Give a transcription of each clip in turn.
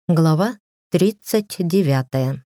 Глава 39.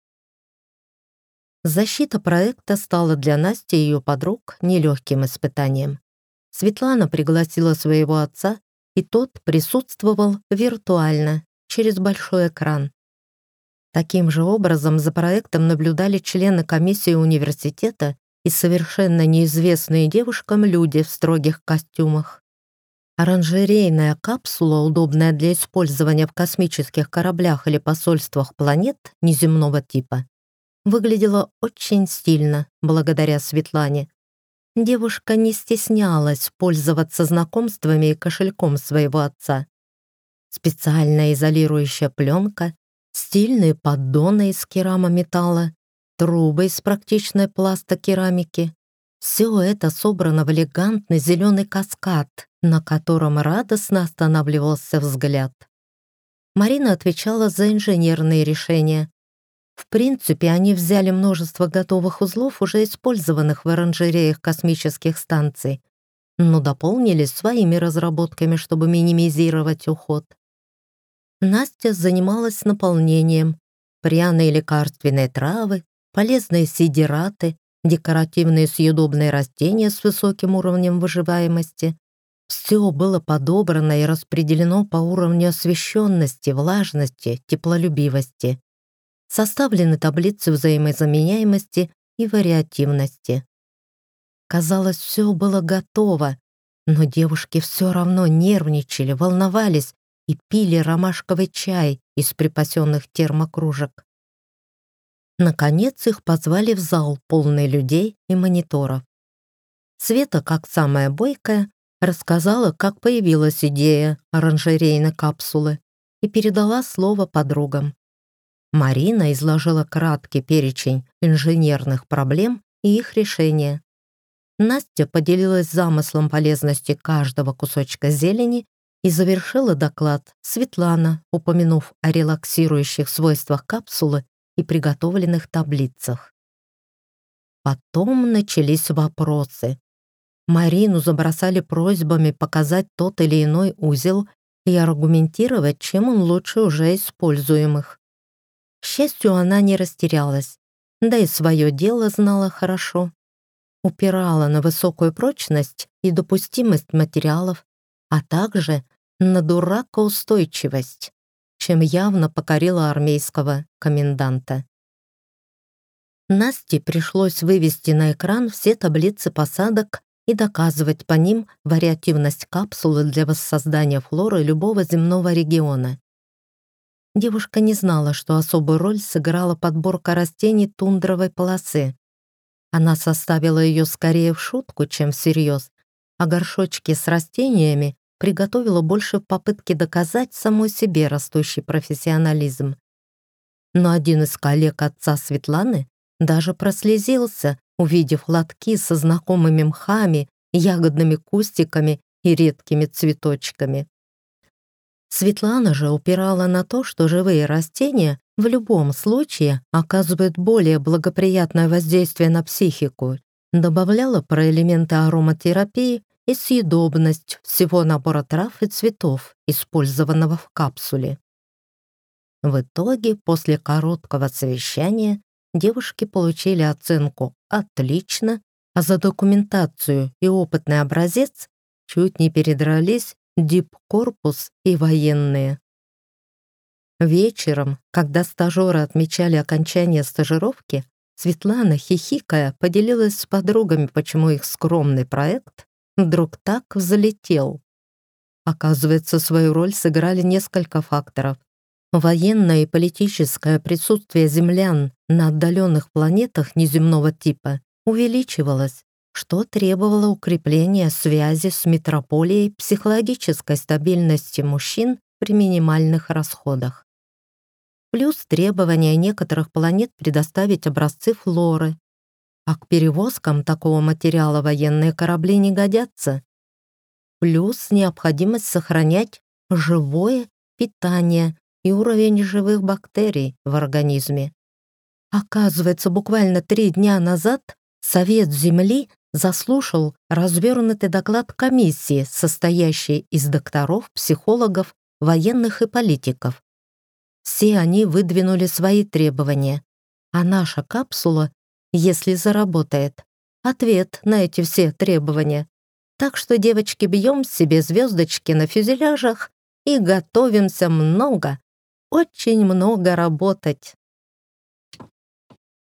Защита проекта стала для Насти и ее подруг нелегким испытанием. Светлана пригласила своего отца, и тот присутствовал виртуально, через большой экран. Таким же образом за проектом наблюдали члены комиссии университета и совершенно неизвестные девушкам люди в строгих костюмах. Оранжерейная капсула, удобная для использования в космических кораблях или посольствах планет неземного типа, выглядела очень стильно благодаря Светлане. Девушка не стеснялась пользоваться знакомствами и кошельком своего отца. Специальная изолирующая пленка, стильные поддоны из керамометалла, трубы из практичной пластокерамики. Все это собрано в элегантный зеленый каскад, на котором радостно останавливался взгляд. Марина отвечала за инженерные решения. В принципе, они взяли множество готовых узлов, уже использованных в оранжереях космических станций, но дополнили своими разработками, чтобы минимизировать уход. Настя занималась наполнением. Пряные лекарственные травы, полезные сидираты, декоративные съедобные растения с высоким уровнем выживаемости. Все было подобрано и распределено по уровню освещенности, влажности, теплолюбивости. Составлены таблицы взаимозаменяемости и вариативности. Казалось, все было готово, но девушки все равно нервничали, волновались и пили ромашковый чай из припасенных термокружек. Наконец их позвали в зал, полный людей и мониторов. Света, как самая бойкая, рассказала, как появилась идея оранжерейной капсулы и передала слово подругам. Марина изложила краткий перечень инженерных проблем и их решения. Настя поделилась замыслом полезности каждого кусочка зелени и завершила доклад Светлана, упомянув о релаксирующих свойствах капсулы и приготовленных таблицах. Потом начались вопросы. Марину забросали просьбами показать тот или иной узел и аргументировать, чем он лучше уже используемых. К счастью, она не растерялась, да и свое дело знала хорошо. Упирала на высокую прочность и допустимость материалов, а также на дуракоустойчивость, чем явно покорила армейского коменданта. Насте пришлось вывести на экран все таблицы посадок и доказывать по ним вариативность капсулы для воссоздания флоры любого земного региона. Девушка не знала, что особую роль сыграла подборка растений тундровой полосы. Она составила ее скорее в шутку, чем всерьез, а горшочки с растениями приготовила больше в попытке доказать самой себе растущий профессионализм. Но один из коллег отца Светланы даже прослезился, увидев лотки со знакомыми мхами, ягодными кустиками и редкими цветочками. Светлана же упирала на то, что живые растения в любом случае оказывают более благоприятное воздействие на психику, добавляла про элементы ароматерапии и съедобность всего набора трав и цветов, использованного в капсуле. В итоге, после короткого совещания, девушки получили оценку «отлично», а за документацию и опытный образец чуть не передрались дипкорпус и военные. Вечером, когда стажеры отмечали окончание стажировки, Светлана, хихикая, поделилась с подругами, почему их скромный проект вдруг так взлетел. Оказывается, свою роль сыграли несколько факторов. Военное и политическое присутствие землян на отдаленных планетах неземного типа увеличивалось, что требовало укрепления связи с метрополией психологической стабильности мужчин при минимальных расходах. Плюс требования некоторых планет предоставить образцы флоры, а к перевозкам такого материала военные корабли не годятся. Плюс необходимость сохранять живое питание и уровень живых бактерий в организме. Оказывается, буквально 3 дня назад Совет Земли заслушал развернутый доклад комиссии, состоящей из докторов, психологов, военных и политиков. Все они выдвинули свои требования, а наша капсула, если заработает, ответ на эти все требования. Так что, девочки, бьем себе звездочки на фюзеляжах и готовимся много, очень много работать.